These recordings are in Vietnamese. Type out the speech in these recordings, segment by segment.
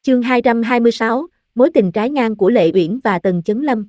Chương 226, mối tình trái ngang của Lệ Uyển và Tần Chấn Lâm.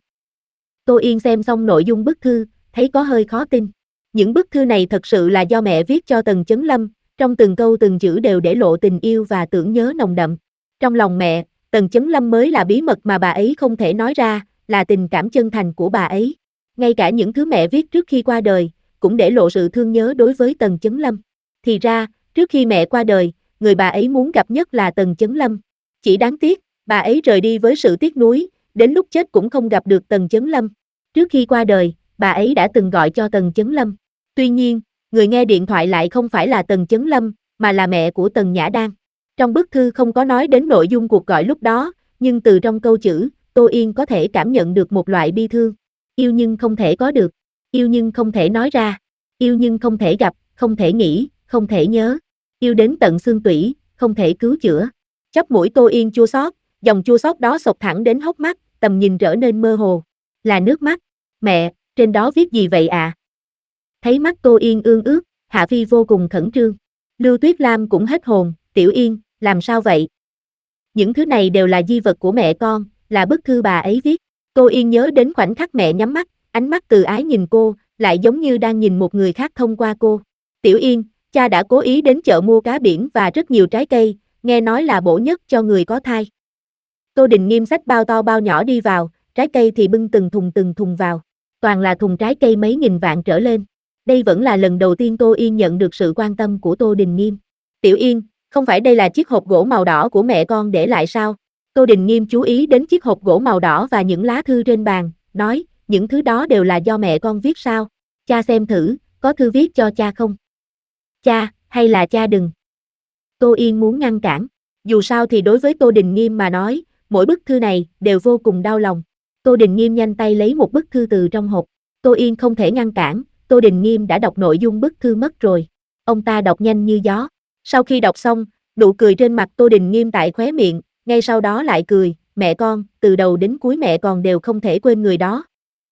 Tô Yên xem xong nội dung bức thư, thấy có hơi khó tin. Những bức thư này thật sự là do mẹ viết cho Tần Chấn Lâm, trong từng câu từng chữ đều để lộ tình yêu và tưởng nhớ nồng đậm. Trong lòng mẹ, Tần Chấn Lâm mới là bí mật mà bà ấy không thể nói ra, là tình cảm chân thành của bà ấy. Ngay cả những thứ mẹ viết trước khi qua đời, cũng để lộ sự thương nhớ đối với Tần Chấn Lâm. Thì ra, trước khi mẹ qua đời, người bà ấy muốn gặp nhất là Tần Chấn Lâm. Chỉ đáng tiếc, bà ấy rời đi với sự tiếc nuối, đến lúc chết cũng không gặp được Tần Chấn Lâm. Trước khi qua đời, bà ấy đã từng gọi cho Tần Chấn Lâm. Tuy nhiên, người nghe điện thoại lại không phải là Tần Chấn Lâm, mà là mẹ của Tần Nhã Đan. Trong bức thư không có nói đến nội dung cuộc gọi lúc đó, nhưng từ trong câu chữ, Tô Yên có thể cảm nhận được một loại bi thương. Yêu nhưng không thể có được, yêu nhưng không thể nói ra, yêu nhưng không thể gặp, không thể nghĩ, không thể nhớ, yêu đến tận xương tủy, không thể cứu chữa. Chóp mũi Tô Yên chua xót, dòng chua xót đó xộc thẳng đến hốc mắt, tầm nhìn trở nên mơ hồ. Là nước mắt. Mẹ, trên đó viết gì vậy à? Thấy mắt Tô Yên ương ướt, Hạ Phi vô cùng khẩn trương. Lưu Tuyết Lam cũng hết hồn, Tiểu Yên, làm sao vậy? Những thứ này đều là di vật của mẹ con, là bức thư bà ấy viết. Tô Yên nhớ đến khoảnh khắc mẹ nhắm mắt, ánh mắt từ ái nhìn cô, lại giống như đang nhìn một người khác thông qua cô. Tiểu Yên, cha đã cố ý đến chợ mua cá biển và rất nhiều trái cây, nghe nói là bổ nhất cho người có thai. Tô Đình Nghiêm xách bao to bao nhỏ đi vào, trái cây thì bưng từng thùng vào. Toàn là thùng trái cây mấy nghìn vạn trở lên. Đây vẫn là lần đầu tiên Tô Yên nhận được sự quan tâm của Tô Đình Nghiêm. Tiểu Yên, không phải đây là chiếc hộp gỗ màu đỏ của mẹ con để lại sao? Tô Đình Nghiêm chú ý đến chiếc hộp gỗ màu đỏ và những lá thư trên bàn, nói, những thứ đó đều là do mẹ con viết sao? Cha xem thử, có thư viết cho cha không? Cha, hay là cha đừng. Tô Yên muốn ngăn cản. Dù sao thì đối với Tô Đình Nghiêm mà nói, mỗi bức thư này đều vô cùng đau lòng. Tô Đình Nghiêm nhanh tay lấy một bức thư từ trong hộp. Tô Yên không thể ngăn cản, Tô Đình Nghiêm đã đọc nội dung bức thư mất rồi. Ông ta đọc nhanh như gió. Sau khi đọc xong, nụ cười trên mặt Tô Đình Nghiêm tại khóe miệng, ngay sau đó lại cười, mẹ con, từ đầu đến cuối mẹ con đều không thể quên người đó.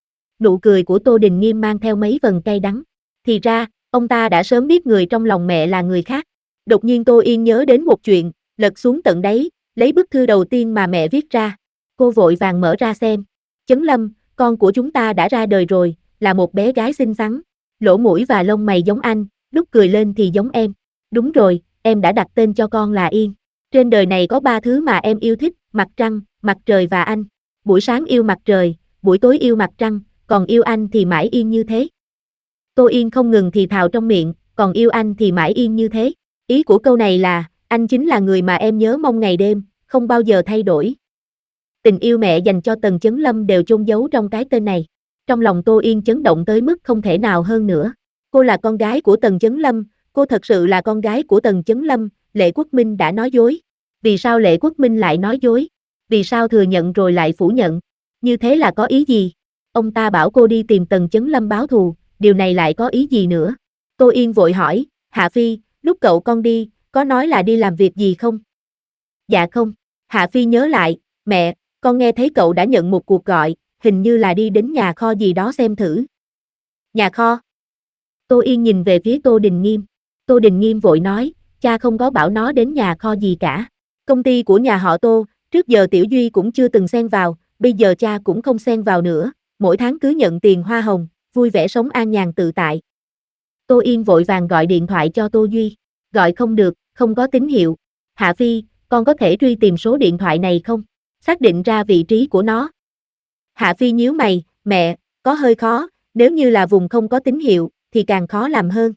Nụ cười của Tô Đình Nghiêm mang theo mấy phần cay đắng. Thì ra, ông ta đã sớm biết người trong lòng mẹ là người khác. Đột nhiên Tô Yên nhớ đến một chuyện, lật xuống tận đáy, lấy bức thư đầu tiên mà mẹ viết ra. Cô vội vàng mở ra xem. Chấn Lâm, con của chúng ta đã ra đời rồi, là một bé gái xinh xắn. Lỗ mũi và lông mày giống anh, lúc cười lên thì giống em. Đúng rồi, em đã đặt tên cho con là Yên. Trên đời này có 3 thứ mà em yêu thích, mặt trăng, mặt trời và anh. Buổi sáng yêu mặt trời, buổi tối yêu mặt trăng, còn yêu anh thì mãi yên như thế. Tô Yên không ngừng thì thào trong miệng, còn yêu anh thì mãi yên như thế. Ý của câu này là, anh chính là người mà em nhớ mong ngày đêm, không bao giờ thay đổi. Tình yêu mẹ dành cho Tần Chấn Lâm đều chôn giấu trong cái tên này. Trong lòng Tô Yên chấn động tới mức không thể nào hơn nữa. Cô là con gái của Tần Chấn Lâm, cô thật sự là con gái của Tần Chấn Lâm, Lệ Quốc Minh đã nói dối. Vì sao Lệ Quốc Minh lại nói dối? Vì sao thừa nhận rồi lại phủ nhận? Như thế là có ý gì? Ông ta bảo cô đi tìm Tần Chấn Lâm báo thù, điều này lại có ý gì nữa? Tô Yên vội hỏi, Hạ Phi, lúc cậu con đi, có nói là đi làm việc gì không? Dạ không. Hạ Phi nhớ lại, mẹ, con nghe thấy cậu đã nhận một cuộc gọi, hình như là đi đến nhà kho gì đó xem thử. Nhà kho? Tô Yên nhìn về phía Tô Đình Nghiêm. Tô Đình Nghiêm vội nói, cha không có bảo nó đến nhà kho gì cả. Công ty của nhà họ Tô, trước giờ Tiểu Duy cũng chưa từng xen vào, bây giờ cha cũng không xen vào nữa, mỗi tháng cứ nhận tiền hoa hồng, vui vẻ sống an nhàn tự tại. Tô Yên vội vàng gọi điện thoại cho Tô Duy. Gọi không được, không có tín hiệu. Hạ Phi, con có thể truy tìm số điện thoại này không? Xác định ra vị trí của nó. Hạ Phi nhíu mày, mẹ, có hơi khó, nếu như là vùng không có tín hiệu, thì càng khó làm hơn.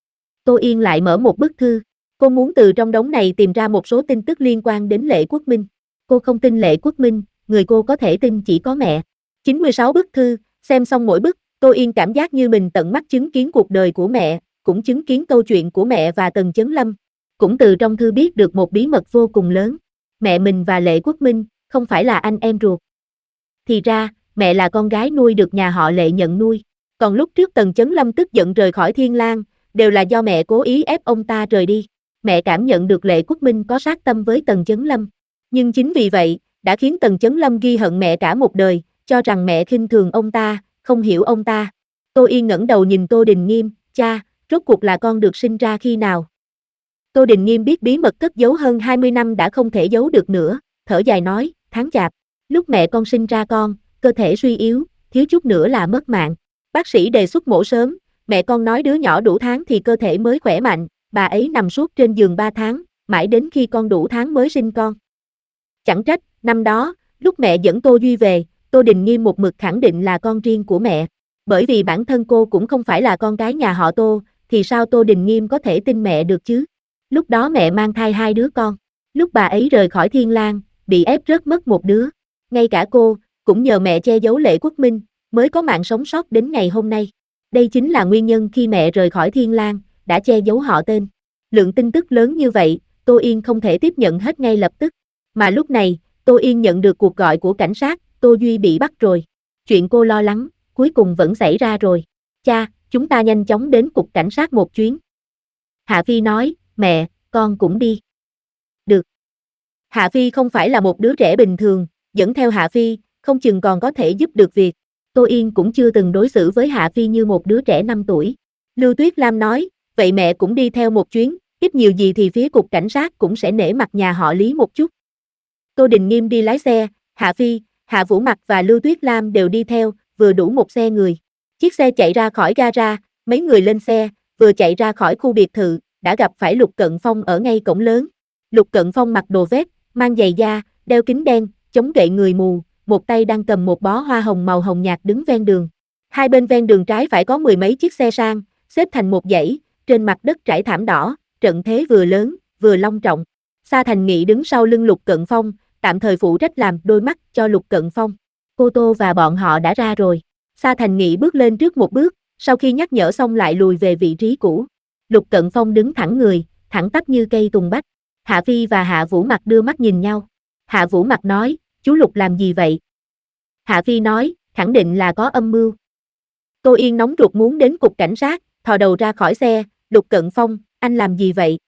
Tô Yên lại mở một bức thư. Cô muốn từ trong đống này tìm ra một số tin tức liên quan đến Lệ Quốc Minh. Cô không tin Lệ Quốc Minh, người cô có thể tin chỉ có mẹ. 96 bức thư, xem xong mỗi bức, Tô Yên cảm giác như mình tận mắt chứng kiến cuộc đời của mẹ, cũng chứng kiến câu chuyện của mẹ và Tần Chấn Lâm. Cũng từ trong thư biết được một bí mật vô cùng lớn. Mẹ mình và Lệ Quốc Minh, không phải là anh em ruột. Thì ra, mẹ là con gái nuôi được nhà họ Lệ nhận nuôi. Còn lúc trước Tần Chấn Lâm tức giận rời khỏi Thiên Lang, đều là do mẹ cố ý ép ông ta rời đi. Mẹ cảm nhận được Lệ Quốc Minh có sát tâm với Tần Chấn Lâm. Nhưng chính vì vậy, đã khiến Tần Chấn Lâm ghi hận mẹ cả một đời, cho rằng mẹ khinh thường ông ta, không hiểu ông ta. Tô Yên ngẩng đầu nhìn Tô Đình Nghiêm, cha, rốt cuộc là con được sinh ra khi nào? Tô Đình Nghiêm biết bí mật cất giấu hơn 20 năm đã không thể giấu được nữa, thở dài nói, tháng Chạp, lúc mẹ con sinh ra con, cơ thể suy yếu, thiếu chút nữa là mất mạng. Bác sĩ đề xuất mổ sớm, mẹ con nói đứa nhỏ đủ tháng thì cơ thể mới khỏe mạnh, bà ấy nằm suốt trên giường 3 tháng, mãi đến khi con đủ tháng mới sinh con. Chẳng trách, năm đó, lúc mẹ dẫn Tô Duy về, Tô Đình Nghiêm một mực khẳng định là con riêng của mẹ. Bởi vì bản thân cô cũng không phải là con gái nhà họ Tô, thì sao Tô Đình Nghiêm có thể tin mẹ được chứ? Lúc đó mẹ mang thai 2 đứa con. Lúc bà ấy rời khỏi Thiên Lang, bị ép rớt mất một đứa. Ngay cả cô, cũng nhờ mẹ che giấu Lệ Quốc Minh, mới có mạng sống sót đến ngày hôm nay. Đây chính là nguyên nhân khi mẹ rời khỏi Thiên Lang, đã che giấu họ tên. Lượng tin tức lớn như vậy, Tô Yên không thể tiếp nhận hết ngay lập tức. Mà lúc này, Tô Yên nhận được cuộc gọi của cảnh sát, Tô Duy bị bắt rồi. Chuyện cô lo lắng, cuối cùng vẫn xảy ra rồi. Cha, chúng ta nhanh chóng đến cục cảnh sát một chuyến. Hạ Phi nói, mẹ, con cũng đi. Được. Hạ Phi không phải là một đứa trẻ bình thường, dẫn theo Hạ Phi, không chừng còn có thể giúp được việc. Tô Yên cũng chưa từng đối xử với Hạ Phi như một đứa trẻ 5 tuổi. Lưu Tuyết Lam nói, vậy mẹ cũng đi theo một chuyến, ít nhiều gì thì phía cục cảnh sát cũng sẽ nể mặt nhà họ Lý một chút. Tô Đình Nghiêm đi lái xe, Hạ Phi, Hạ Vũ Mặc và Lưu Tuyết Lam đều đi theo, vừa đủ một xe người. Chiếc xe chạy ra khỏi gara, mấy người lên xe, vừa chạy ra khỏi khu biệt thự, đã gặp phải Lục Cận Phong ở ngay cổng lớn. Lục Cận Phong mặc đồ vest, mang giày da, đeo kính đen, chống gậy người mù, một tay đang cầm một bó hoa hồng màu hồng nhạt đứng ven đường. Hai bên ven đường trái phải có 10 mấy chiếc xe sang, xếp thành một dãy, trên mặt đất trải thảm đỏ, trận thế vừa lớn, vừa long trọng. Sa Thành Nghị đứng sau lưng Lục Cận Phong, tạm thời phụ trách làm đôi mắt cho Lục Cận Phong. Cô Tô và bọn họ đã ra rồi. Sa Thành Nghị bước lên trước một bước, sau khi nhắc nhở xong lại lùi về vị trí cũ. Lục Cận Phong đứng thẳng người, thẳng tắp như cây tùng bách. Hạ Phi và Hạ Vũ Mặc đưa mắt nhìn nhau. Hạ Vũ Mặc nói, chú Lục làm gì vậy? Hạ Phi nói, khẳng định là có âm mưu. Tô Yên nóng ruột muốn đến cục cảnh sát, thò đầu ra khỏi xe, Lục Cận Phong, anh làm gì vậy?